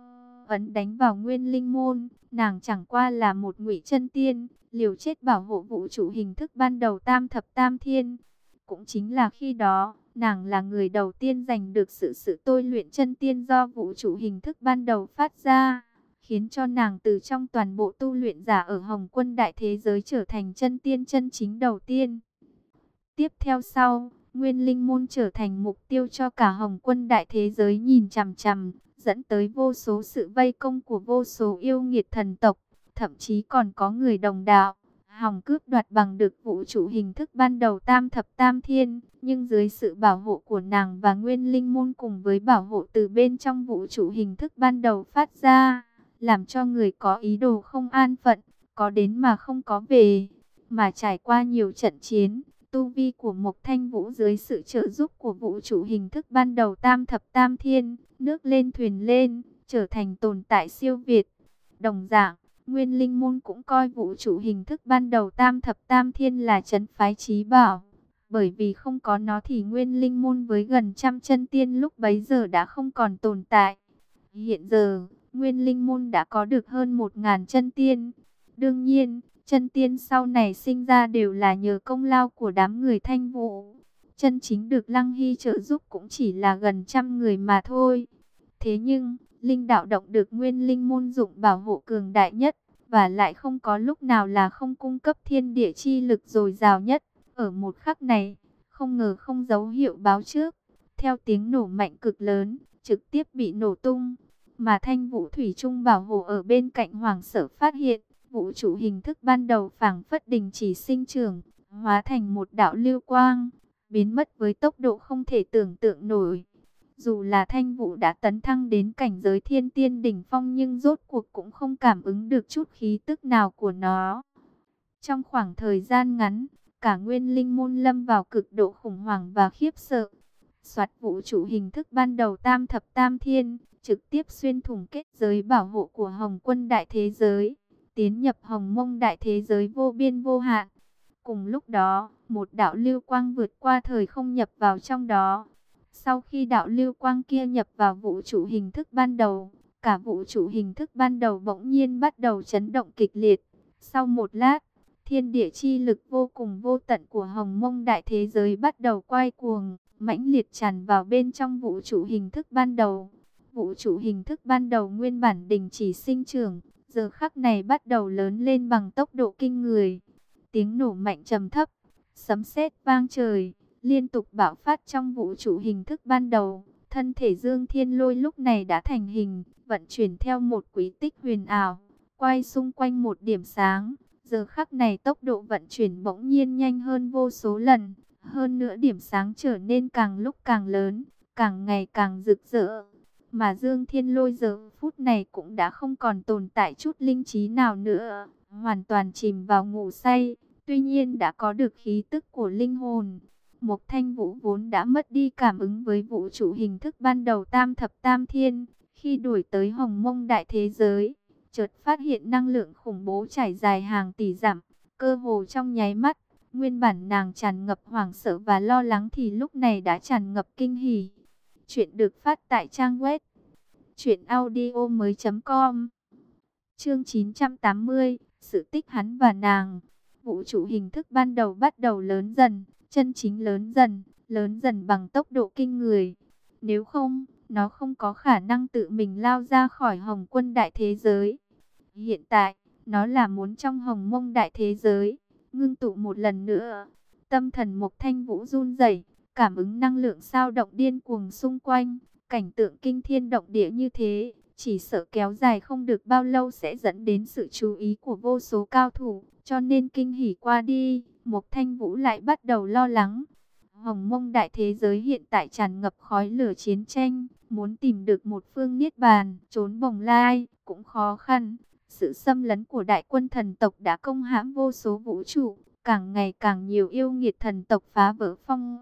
ấn đánh vào Nguyên Linh môn. Nàng chẳng qua là một ngụy chân tiên, liều chết bảo hộ vũ trụ hình thức ban đầu tam thập tam thiên. Cũng chính là khi đó, nàng là người đầu tiên giành được sự sự tôi luyện chân tiên do vũ trụ hình thức ban đầu phát ra, khiến cho nàng từ trong toàn bộ tu luyện giả ở Hồng Quân đại thế giới trở thành chân tiên chân chính đầu tiên. Tiếp theo sau, Nguyên Linh môn trở thành mục tiêu cho cả Hồng Quân đại thế giới nhìn chằm chằm, dẫn tới vô số sự vây công của vô số yêu nghiệt thần tộc, thậm chí còn có người đồng đạo hòng cướp đoạt bằng được vũ trụ hình thức ban đầu tam thập tam thiên, nhưng dưới sự bảo hộ của nàng và Nguyên Linh môn cùng với bảo hộ từ bên trong vũ trụ hình thức ban đầu phát ra, làm cho người có ý đồ không an phận, có đến mà không có về. Mà trải qua nhiều trận chiến, tu vi của Mộc Thanh Vũ dưới sự trợ giúp của vũ trụ hình thức ban đầu tam thập tam thiên, nước lên thuyền lên, trở thành tồn tại siêu việt. Đồng dạng, Nguyên Linh môn cũng coi vũ trụ hình thức ban đầu tam thập tam thiên là trấn phái chí bảo. Bởi vì không có nó thì Nguyên Linh môn với gần trăm chân tiên lúc bấy giờ đã không còn tồn tại. Hiện giờ, Nguyên Linh môn đã có được hơn một ngàn chân tiên. Đương nhiên, chân tiên sau này sinh ra đều là nhờ công lao của đám người Thanh Vũ. Chân chính được Lăng Hy trợ giúp cũng chỉ là gần trăm người mà thôi. Thế nhưng, linh đạo động được Nguyên Linh môn dụng bảo hộ cường đại nhất, và lại không có lúc nào là không cung cấp thiên địa chi lực dồi dào nhất. Ở một khắc này, không ngờ không dấu hiệu báo trước, theo tiếng nổ mạnh cực lớn, trực tiếp bị nổ tung. Mà Thanh Vũ thủy chung bảo hộ ở bên cạnh Hoàng Sở phát hiện, vũ trụ hình thức ban đầu phảng phất đình chỉ sinh trưởng, hóa thành một đạo lưu quang, biến mất với tốc độ không thể tưởng tượng nổi. Dù là Thanh Vũ đã tấn thăng đến cảnh giới thiên tiên đỉnh phong nhưng rốt cuộc cũng không cảm ứng được chút khí tức nào của nó. Trong khoảng thời gian ngắn, cả Nguyên Linh môn lâm vào cực độ khủng hoảng và khiếp sợ. Soạt vũ trụ hình thức ban đầu tam thập tam thiên, trực tiếp xuyên thủng kết giới bảo hộ của Hồng Quân đại thế giới, tiến nhập Hồng Mông đại thế giới vô biên vô hạn. Cùng lúc đó, một đạo lưu quang vượt qua thời không nhập vào trong đó. Sau khi đạo lưu quang kia nhập vào vũ trụ hình thức ban đầu, cả vũ trụ hình thức ban đầu bỗng nhiên bắt đầu chấn động kịch liệt. Sau một lát, thiên địa chi lực vô cùng vô tận của Hồng Mông đại thế giới bắt đầu quay cuồng, mãnh liệt tràn vào bên trong vũ trụ hình thức ban đầu. Vũ trụ hình thức ban đầu nguyên bản đình chỉ sinh trưởng, giờ khắc này bắt đầu lớn lên bằng tốc độ kinh người. Tiếng nổ mạnh trầm thấp, sấm sét vang trời, liên tục bạo phát trong vũ trụ hình thức ban đầu. Thân thể Dương Thiên Lôi lúc này đã thành hình, vận chuyển theo một quy tích huyền ảo, quay xung quanh một điểm sáng. Giờ khắc này tốc độ vận chuyển bỗng nhiên nhanh hơn vô số lần. Hơn nữa điểm sáng trở nên càng lúc càng lớn, càng ngày càng rực rỡ. Mà Dương Thiên Lôi giờ phút này cũng đã không còn tồn tại chút linh trí nào nữa, hoàn toàn chìm vào ngủ say. Tuy nhiên đã có được khí tức của linh hồn. Mộc Thanh Vũ vốn đã mất đi cảm ứng với vũ trụ hình thức ban đầu tam thập tam thiên. Khi đuổi tới Hồng Mông đại thế giới, chợt phát hiện năng lượng khủng bố trải dài hàng tỷ dặm, cơ hồ trong nháy mắt. Nguyên bản nàng tràn ngập hoảng sợ và lo lắng thì lúc này đã tràn ngập kinh hỉ. Chuyện được phát tại trang web truyện audio mới chấm com. Chương chín trăm tám mươi, sự tích hắn và nàng. Vũ trụ hình thức ban đầu bắt đầu lớn dần, chân chính lớn dần, lớn dần bằng tốc độ kinh người. Nếu không, nó không có khả năng tự mình lao ra khỏi Hồng Quân đại thế giới. Hiện tại, nó là muốn trong Hồng Mông đại thế giới ngưng tụ một lần nữa. Tâm thần Mộc Thanh Vũ run rẩy, cảm ứng năng lượng sao động điên cuồng xung quanh. Cảnh tượng kinh thiên động địa như thế, chỉ sợ kéo dài không được bao lâu sẽ dẫn đến sự chú ý của vô số cao thủ. Cho nên kinh hỉ qua đi, Mộc Thanh Vũ lại bắt đầu lo lắng. Hồng Mông đại thế giới hiện tại tràn ngập khói lửa chiến tranh, muốn tìm được một phương niết bàn, trốn bồng lai, cũng khó khăn. Sự xâm lấn của đại quân thần tộc đã công hãm vô số vũ trụ, càng ngày càng nhiều yêu nghiệt thần tộc phá vỡ phong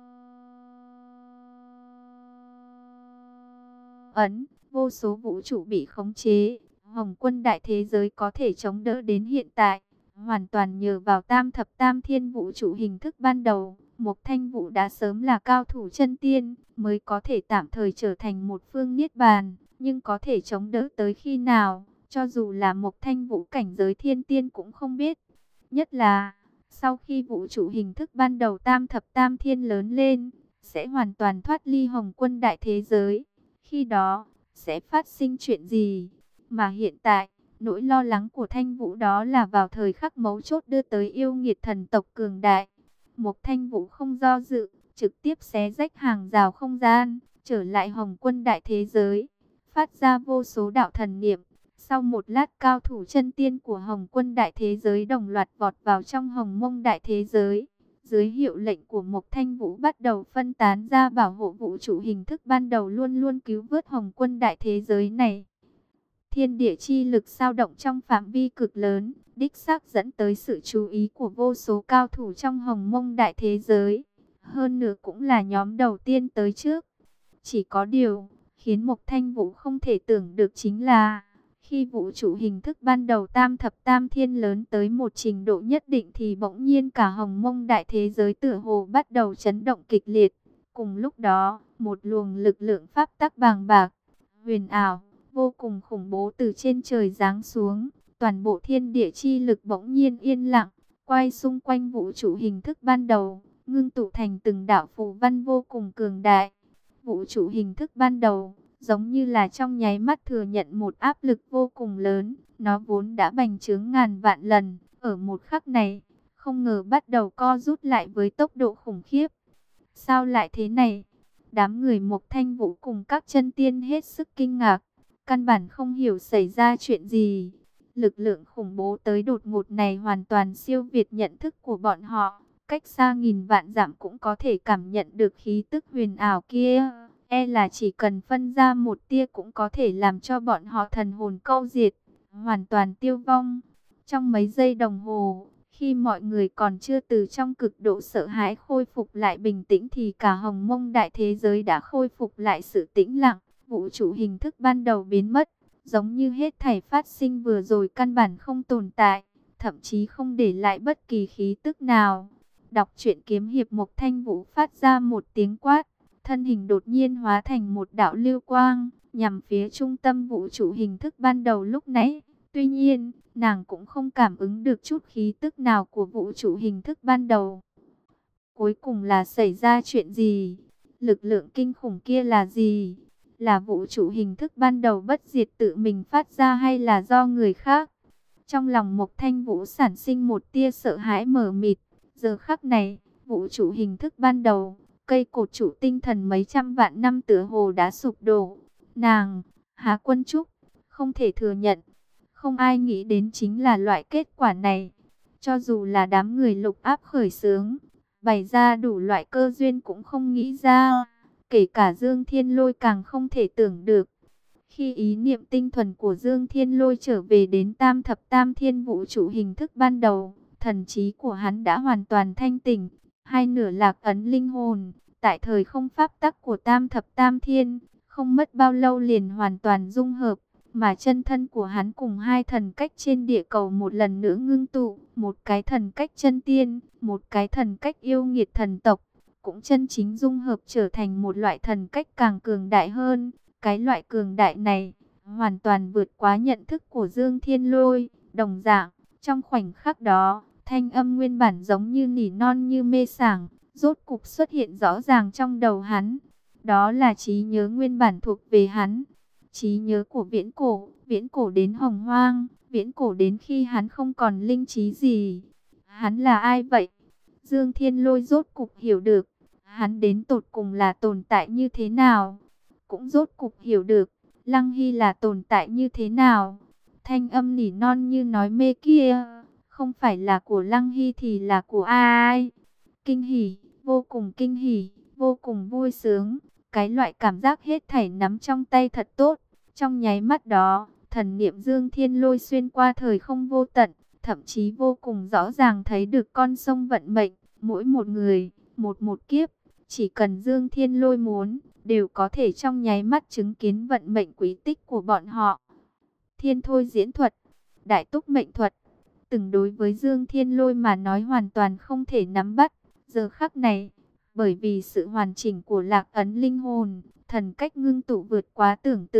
ấn, vô số vũ trụ bị khống chế. Hồng Quân đại thế giới có thể chống đỡ đến hiện tại, hoàn toàn nhờ vào tam thập tam thiên vũ trụ hình thức ban đầu. Mộc Thanh Vũ đã sớm là cao thủ chân tiên, mới có thể tạm thời trở thành một phương niết bàn. nhưng có thể chống đỡ tới khi nào, cho dù là một thanh vũ cảnh giới thiên tiên cũng không biết. Nhất là, sau khi vũ trụ hình thức ban đầu tam thập tam thiên lớn lên, sẽ hoàn toàn thoát ly Hồng Quân đại thế giới. Khi đó, sẽ phát sinh chuyện gì? Mà hiện tại, nỗi lo lắng của Thanh Vũ đó là vào thời khắc mấu chốt đưa tới yêu nghiệt thần tộc cường đại. Một Thanh Vũ không do dự, trực tiếp xé rách hàng rào không gian, trở lại Hồng Quân đại thế giới, phát ra vô số đạo thần niệm. Sau một lát, cao thủ chân tiên của Hồng Quân đại thế giới đồng loạt vọt vào trong Hồng Mông đại thế giới. Dưới hiệu lệnh của Mộc Thanh Vũ bắt đầu phân tán ra bảo hộ vũ trụ hình thức ban đầu luôn luôn cứu vớt Hồng Quân đại thế giới này. Thiên địa chi lực dao động trong phạm vi cực lớn, đích xác dẫn tới sự chú ý của vô số cao thủ trong Hồng Mông đại thế giới. Hơn nữa cũng là nhóm đầu tiên tới trước. Chỉ có điều, khiến Mộc Thanh Vũ không thể tưởng được chính là, khi vũ trụ hình thức ban đầu tam thập tam thiên lớn tới một trình độ nhất định thì bỗng nhiên cả Hồng Mông đại thế giới tựa hồ bắt đầu chấn động kịch liệt. Cùng lúc đó, một luồng lực lượng pháp tắc bàng bạc, huyền ảo, vô cùng khủng bố từ trên trời giáng xuống. Toàn bộ thiên địa chi lực bỗng nhiên yên lặng, quay xung quanh vũ trụ hình thức ban đầu, ngưng tụ thành từng đạo phù văn vô cùng cường đại. Vũ trụ hình thức ban đầu, giống như là trong nháy mắt thừa nhận một áp lực vô cùng lớn. Nó vốn đã bành trướng ngàn vạn lần, ở một khắc này, không ngờ bắt đầu co rút lại với tốc độ khủng khiếp. Sao lại thế này? Đám người Mộc Thanh Vũ cùng các chân tiên hết sức kinh ngạc, căn bản không hiểu xảy ra chuyện gì. Lực lượng khủng bố tới đột ngột này hoàn toàn siêu việt nhận thức của bọn họ. Cách xa nghìn vạn dặm cũng có thể cảm nhận được khí tức huyền ảo kia. E là chỉ cần phân ra một tia cũng có thể làm cho bọn họ thần hồn câu diệt, hoàn toàn tiêu vong. Trong mấy giây đồng hồ, khi mọi người còn chưa từ trong cực độ sợ hãi khôi phục lại bình tĩnh thì cả Hồng Mông đại thế giới đã khôi phục lại sự tĩnh lặng. Vũ trụ hình thức ban đầu biến mất, giống như hết thảy phát sinh vừa rồi căn bản không tồn tại, thậm chí không để lại bất kỳ khí tức nào. Đọc truyện kiếm hiệp, Mộc Thanh Vũ phát ra một tiếng quát, thân hình đột nhiên hóa thành một đạo lưu quang, nhằm phía trung tâm vũ trụ hình thức ban đầu lúc nãy. Tuy nhiên, nàng cũng không cảm ứng được chút khí tức nào của vũ trụ hình thức ban đầu. Cuối cùng là xảy ra chuyện gì? Lực lượng kinh khủng kia là gì? Là vũ trụ hình thức ban đầu bất diệt tự mình phát ra hay là do người khác? Trong lòng Mộc Thanh Vũ sản sinh một tia sợ hãi mờ mịt. Giờ khắc này, vũ trụ hình thức ban đầu, cây cột trụ tinh thần mấy trăm vạn năm tựa hồ đã sụp đổ. Nàng, Há Quân Trúc, không thể thừa nhận. Không ai nghĩ đến chính là loại kết quả này. Cho dù là đám người Lục Áp khởi xướng, bày ra đủ loại cơ duyên cũng không nghĩ ra. Kể cả Dương Thiên Lôi càng không thể tưởng được. Khi ý niệm tinh thuần của Dương Thiên Lôi trở về đến tam thập tam thiên vũ trụ hình thức ban đầu, thần trí của hắn đã hoàn toàn thanh tỉnh. Hai nửa lạc ấn linh hồn, tại thời không pháp tắc của tam thập tam thiên, không mất bao lâu liền hoàn toàn dung hợp. Mà chân thân của hắn cùng hai thần cách trên địa cầu một lần nữa ngưng tụ. Một cái thần cách chân tiên, một cái thần cách yêu nghiệt thần tộc, cũng chân chính dung hợp trở thành một loại thần cách càng cường đại hơn. Cái loại cường đại này, hoàn toàn vượt quá nhận thức của Dương Thiên Lôi. Đồng dạng, trong khoảnh khắc đó, thanh âm nguyên bản giống như nỉ non như mê sảng, rốt cục xuất hiện rõ ràng trong đầu hắn. Đó là trí nhớ nguyên bản thuộc về hắn. Trí nhớ của viễn cổ, viễn cổ đến hồng hoang, viễn cổ đến khi hắn không còn linh trí gì. Hắn là ai vậy? Dương Thiên Lôi rốt cục hiểu được, hắn đến tột cùng là tồn tại như thế nào. Cũng rốt cục hiểu được, Lăng Hy là tồn tại như thế nào. Thanh âm nỉ non như nói mê kia, không phải là của Lăng Hy thì là của ai? Kinh hỉ, vô cùng kinh hỉ, vô cùng vui sướng. Cái loại cảm giác hết thảy nắm trong tay thật tốt. Trong nháy mắt đó, thần niệm Dương Thiên Lôi xuyên qua thời không vô tận, thậm chí vô cùng rõ ràng thấy được con sông vận mệnh, mỗi một người, một một kiếp, chỉ cần Dương Thiên Lôi muốn, đều có thể trong nháy mắt chứng kiến vận mệnh quý tích của bọn họ. Thiên thôi diễn thuật, đại túc mệnh thuật, từng đối với Dương Thiên Lôi mà nói hoàn toàn không thể nắm bắt. Giờ khắc này, bởi vì sự hoàn chỉnh của lạc ấn linh hồn, thần cách ngưng tụ vượt quá tưởng tượng,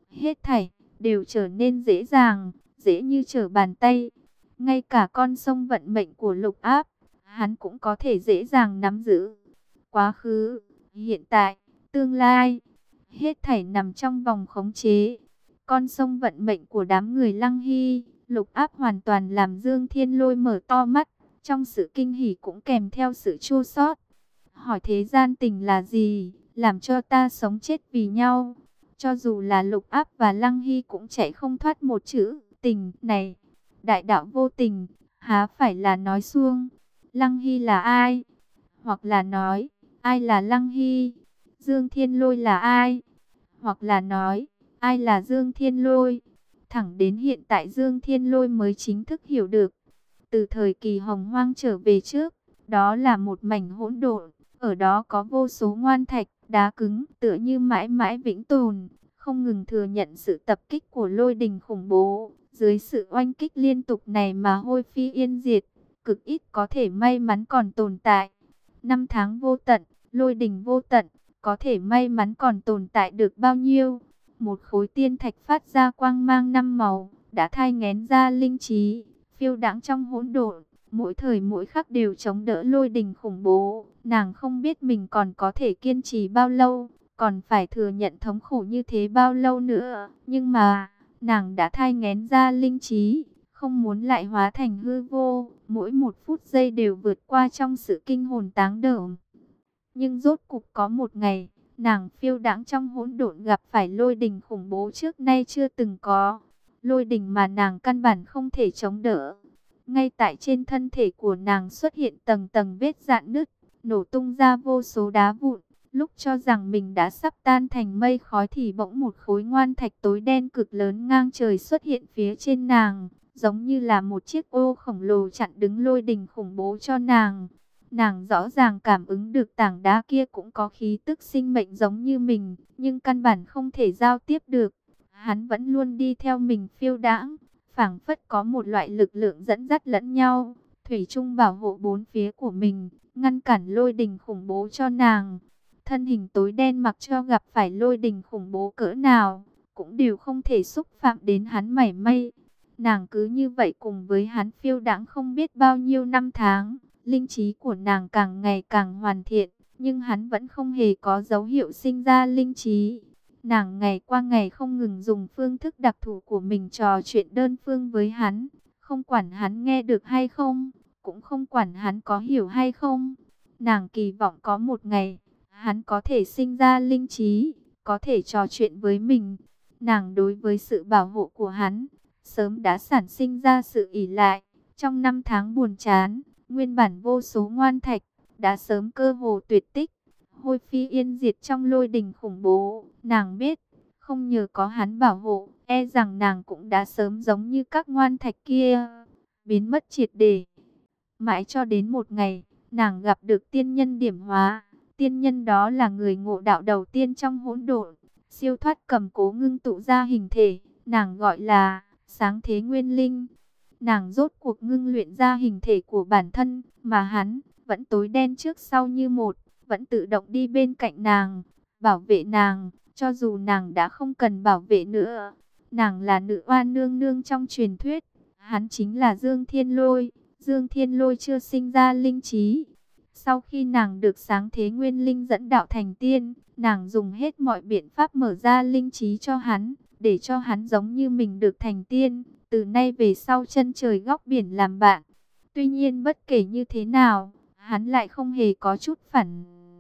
hết thảy đều trở nên dễ dàng, dễ như trở bàn tay. Ngay cả con sông vận mệnh của Lục Áp, hắn cũng có thể dễ dàng nắm giữ. Quá khứ, hiện tại, tương lai, hết thảy nằm trong vòng khống chế. Con sông vận mệnh của đám người Lăng Hy, Lục Áp hoàn toàn làm Dương Thiên Lôi mở to mắt, trong sự kinh hỉ cũng kèm theo sự chua xót. Hỏi thế gian tình là gì, làm cho ta sống chết vì nhau? Cho dù là Lục Áp và Lăng Hy cũng chạy không thoát một chữ tình này. Đại đạo vô tình, há phải là nói suông? Lăng Hy là ai? Hoặc là nói, ai là Lăng Hy? Dương Thiên Lôi là ai? Hoặc là nói, ai là Dương Thiên Lôi? Thẳng đến hiện tại Dương Thiên Lôi mới chính thức hiểu được. Từ thời kỳ hồng hoang trở về trước, đó là một mảnh hỗn độn. Ở đó có vô số ngoan thạch, đá cứng, tựa như mãi mãi vĩnh tồn, không ngừng thừa nhận sự tập kích của lôi đình khủng bố. Dưới sự oanh kích liên tục này mà hôi phi yên diệt, cực ít có thể may mắn còn tồn tại. Năm tháng vô tận, lôi đình vô tận, có thể may mắn còn tồn tại được bao nhiêu? Một khối tiên thạch phát ra quang mang năm màu, đã thai nghén ra linh trí, phiêu đãng trong hỗn độn, mỗi thời mỗi khắc đều chống đỡ lôi đình khủng bố. Nàng không biết mình còn có thể kiên trì bao lâu, còn phải thừa nhận thống khổ như thế bao lâu nữa. Nhưng mà, nàng đã thai nghén ra linh trí, không muốn lại hóa thành hư vô, mỗi một phút giây đều vượt qua trong sự kinh hồn táng đởm. Nhưng rốt cục có một ngày, nàng phiêu đãng trong hỗn độn gặp phải lôi đình khủng bố trước nay chưa từng có. Lôi đình mà nàng căn bản không thể chống đỡ. Ngay tại trên thân thể của nàng xuất hiện tầng tầng vết rạn nứt, nổ tung ra vô số đá vụn. Lúc cho rằng mình đã sắp tan thành mây khói thì bỗng một khối ngoan thạch tối đen cực lớn ngang trời xuất hiện phía trên nàng, giống như là một chiếc ô khổng lồ chặn đứng lôi đình khủng bố cho nàng. Nàng rõ ràng cảm ứng được tảng đá kia cũng có khí tức sinh mệnh giống như mình, nhưng căn bản không thể giao tiếp được. Hắn vẫn luôn đi theo mình phiêu đãng, phảng phất có một loại lực lượng dẫn dắt lẫn nhau, thủy chung bảo hộ bốn phía của mình, ngăn cản lôi đình khủng bố cho nàng. Thân hình tối đen mặc cho gặp phải lôi đình khủng bố cỡ nào, cũng đều không thể xúc phạm đến hắn mảy may. Nàng cứ như vậy cùng với hắn phiêu đãng không biết bao nhiêu năm tháng, linh trí của nàng càng ngày càng hoàn thiện, nhưng hắn vẫn không hề có dấu hiệu sinh ra linh trí. Nàng ngày qua ngày không ngừng dùng phương thức đặc thù của mình trò chuyện đơn phương với hắn, không quản hắn nghe được hay không, cũng không quản hắn có hiểu hay không. Nàng kỳ vọng có một ngày, hắn có thể sinh ra linh trí, có thể trò chuyện với mình. Nàng đối với sự bảo hộ của hắn, sớm đã sản sinh ra sự ỷ lại. Trong năm tháng buồn chán, nguyên bản vô số ngoan thạch, đã sớm cơ hồ tuyệt tích, hôi phi yên diệt trong lôi đình khủng bố. Nàng biết, không nhờ có hắn bảo hộ, e rằng nàng cũng đã sớm giống như các ngoan thạch kia, biến mất triệt để. Mãi cho đến một ngày, nàng gặp được tiên nhân điểm hóa. Tiên nhân đó là người ngộ đạo đầu tiên trong hỗn độn, siêu thoát cầm cố ngưng tụ ra hình thể, nàng gọi là sáng thế nguyên linh. Nàng rốt cuộc ngưng luyện ra hình thể của bản thân, mà hắn vẫn tối đen trước sau như một, vẫn tự động đi bên cạnh nàng, bảo vệ nàng, cho dù nàng đã không cần bảo vệ nữa. Nàng là nữ oan nương nương trong truyền thuyết, hắn chính là Dương Thiên Lôi. Dương Thiên Lôi chưa sinh ra linh trí. Sau khi nàng được sáng thế nguyên linh dẫn đạo thành tiên, nàng dùng hết mọi biện pháp mở ra linh trí cho hắn, để cho hắn giống như mình được thành tiên, từ nay về sau chân trời góc biển làm bạn. Tuy nhiên bất kể như thế nào, hắn lại không hề có chút phản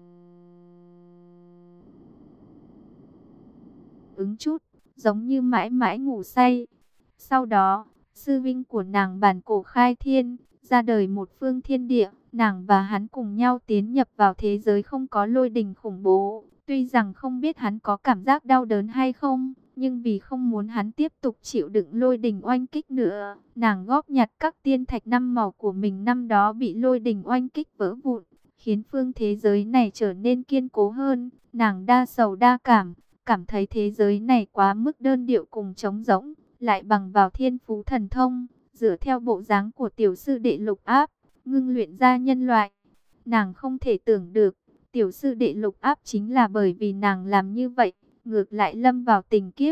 ứng chút, giống như mãi mãi ngủ say. Sau đó, sư vinh của nàng Bản Cổ khai thiên, ra đời một phương thiên địa, nàng và hắn cùng nhau tiến nhập vào thế giới không có lôi đình khủng bố. Tuy rằng không biết hắn có cảm giác đau đớn hay không, nhưng vì không muốn hắn tiếp tục chịu đựng lôi đình oanh kích nữa, nàng góp nhặt các tiên thạch năm màu của mình năm đó bị lôi đình oanh kích vỡ vụn, khiến phương thế giới này trở nên kiên cố hơn. Nàng đa sầu đa cảm, cảm thấy thế giới này quá mức đơn điệu cùng trống rỗng, lại bằng vào thiên phú thần thông, dựa theo bộ dáng của tiểu sư đệ Lục Áp, ngưng luyện ra nhân loại. Nàng không thể tưởng được, tiểu sư đệ Lục Áp chính là bởi vì nàng làm như vậy, ngược lại lâm vào tình kiếp,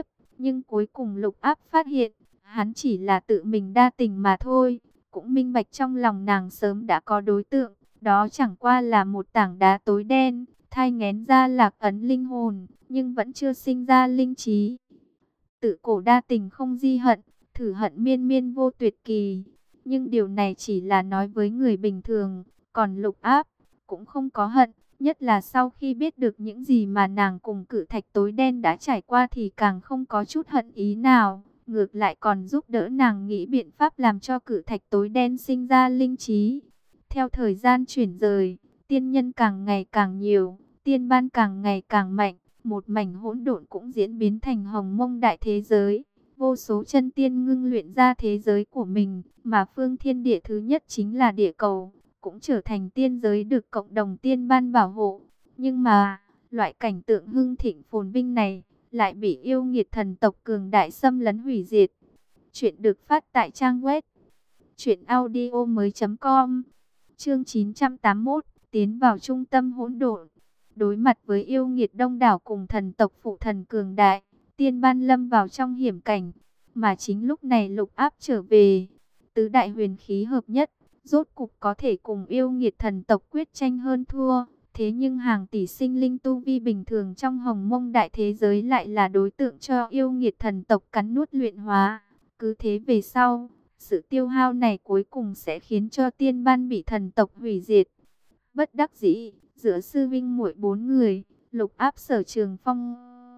Nhưng cuối cùng Lục Áp phát hiện, hắn chỉ là tự mình đa tình mà thôi. Cũng minh bạch trong lòng nàng sớm đã có đối tượng, đó chẳng qua là một tảng đá tối đen, thai nghén ra lạc ấn linh hồn, nhưng vẫn chưa sinh ra linh trí. Tự cổ đa tình không di hận, thử hận miên miên vô tuyệt kỳ. Nhưng điều này chỉ là nói với người bình thường, còn Lục Áp cũng không có hận. Nhất là sau khi biết được những gì mà nàng cùng cự thạch tối đen đã trải qua thì càng không có chút hận ý nào. Ngược lại còn giúp đỡ nàng nghĩ biện pháp làm cho cự thạch tối đen sinh ra linh trí. Theo thời gian chuyển rời, tiên nhân càng ngày càng nhiều, tiên ban càng ngày càng mạnh. Một mảnh hỗn độn cũng diễn biến thành hồng mông đại thế giới. Vô số chân tiên ngưng luyện ra thế giới của mình, mà phương thiên địa thứ nhất chính là địa cầu, cũng trở thành tiên giới được cộng đồng tiên ban bảo hộ. Nhưng mà, loại cảnh tượng hưng thịnh phồn vinh này, lại bị yêu nghiệt thần tộc cường đại xâm lấn hủy diệt. Chuyện được phát tại trang web truyện audio mới chấm com. Chương chín trăm tám mươi mốt, tiến vào trung tâm hỗn độn. Đối mặt với yêu nghiệt đông đảo cùng thần tộc phụ thần cường đại, tiên ban lâm vào trong hiểm cảnh. Mà chính lúc này Lục Áp trở về, tứ đại huyền khí hợp nhất, rốt cục có thể cùng yêu nghiệt thần tộc quyết tranh hơn thua. Thế nhưng hàng tỷ sinh linh tu vi bình thường trong hồng mông đại thế giới lại là đối tượng cho yêu nghiệt thần tộc cắn nuốt luyện hóa. Cứ thế về sau, sự tiêu hao này cuối cùng sẽ khiến cho tiên ban bị thần tộc hủy diệt. Bất đắc dĩ, giữa sư vinh muội bốn người, Lục Áp, Sở Trường Phong,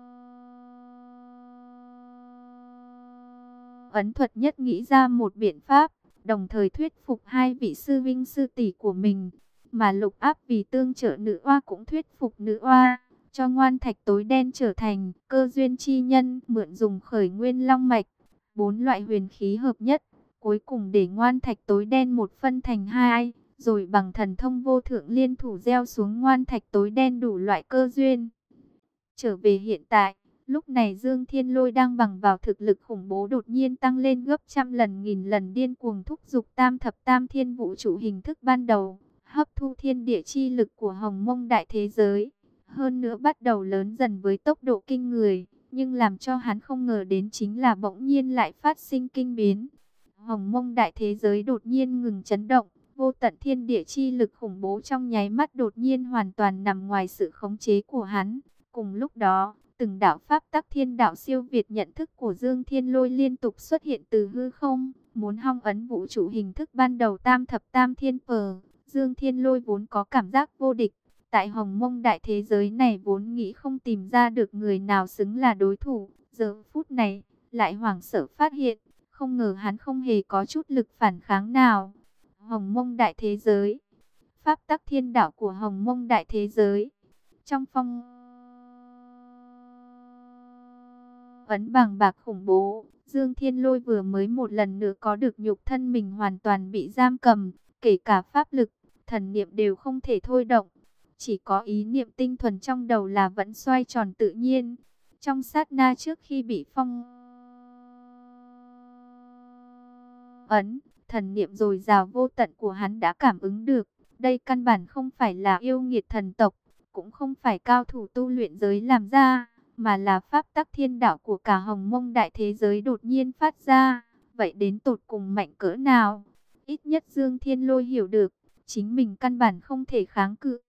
Ấn Thuật Nhất nghĩ ra một biện pháp, đồng thời thuyết phục hai vị sư vinh sư tỷ của mình. Mà Lục Áp vì tương trợ nữ oa cũng thuyết phục nữ oa, cho ngoan thạch tối đen trở thành cơ duyên chi nhân, mượn dùng khởi nguyên long mạch. Bốn loại huyền khí hợp nhất, cuối cùng để ngoan thạch tối đen một phân thành hai, rồi bằng thần thông vô thượng liên thủ gieo xuống ngoan thạch tối đen đủ loại cơ duyên. Trở về hiện tại, lúc này Dương Thiên Lôi đang bằng vào thực lực khủng bố đột nhiên tăng lên gấp trăm lần nghìn lần, điên cuồng thúc giục tam thập tam thiên vũ trụ hình thức ban đầu, hấp thu thiên địa chi lực của hồng mông đại thế giới. Hơn nữa bắt đầu lớn dần với tốc độ kinh người, nhưng làm cho hắn không ngờ đến chính là bỗng nhiên lại phát sinh kinh biến. Hồng mông đại thế giới đột nhiên ngừng chấn động, vô tận thiên địa chi lực khủng bố trong nháy mắt đột nhiên hoàn toàn nằm ngoài sự khống chế của hắn. Cùng lúc đó, từng đạo pháp tắc thiên đạo siêu việt nhận thức của Dương Thiên Lôi liên tục xuất hiện từ hư không, muốn hong ấn vũ trụ hình thức ban đầu tam thập tam thiên pờ. Dương Thiên Lôi vốn có cảm giác vô địch, tại hồng mông đại thế giới này vốn nghĩ không tìm ra được người nào xứng là đối thủ. Giờ phút này, lại hoảng sợ phát hiện, không ngờ hắn không hề có chút lực phản kháng nào. Hồng mông đại thế giới, pháp tắc thiên đạo của hồng mông đại thế giới. Trong phong ấn bàng bạc khủng bố, Dương Thiên Lôi vừa mới một lần nữa có được nhục thân mình hoàn toàn bị giam cầm, kể cả pháp lực, thần niệm đều không thể thôi động. Chỉ có ý niệm tinh thuần trong đầu là vẫn xoay tròn tự nhiên. Trong sát na trước khi bị phong ấn, thần niệm dồi dào vô tận của hắn đã cảm ứng được. Đây căn bản không phải là yêu nghiệt thần tộc, cũng không phải cao thủ tu luyện giới làm ra, mà là pháp tắc thiên đạo của cả hồng mông đại thế giới đột nhiên phát ra. Vậy đến tột cùng mạnh cỡ nào? Ít nhất Dương Thiên Lôi hiểu được, chính mình căn bản không thể kháng cự.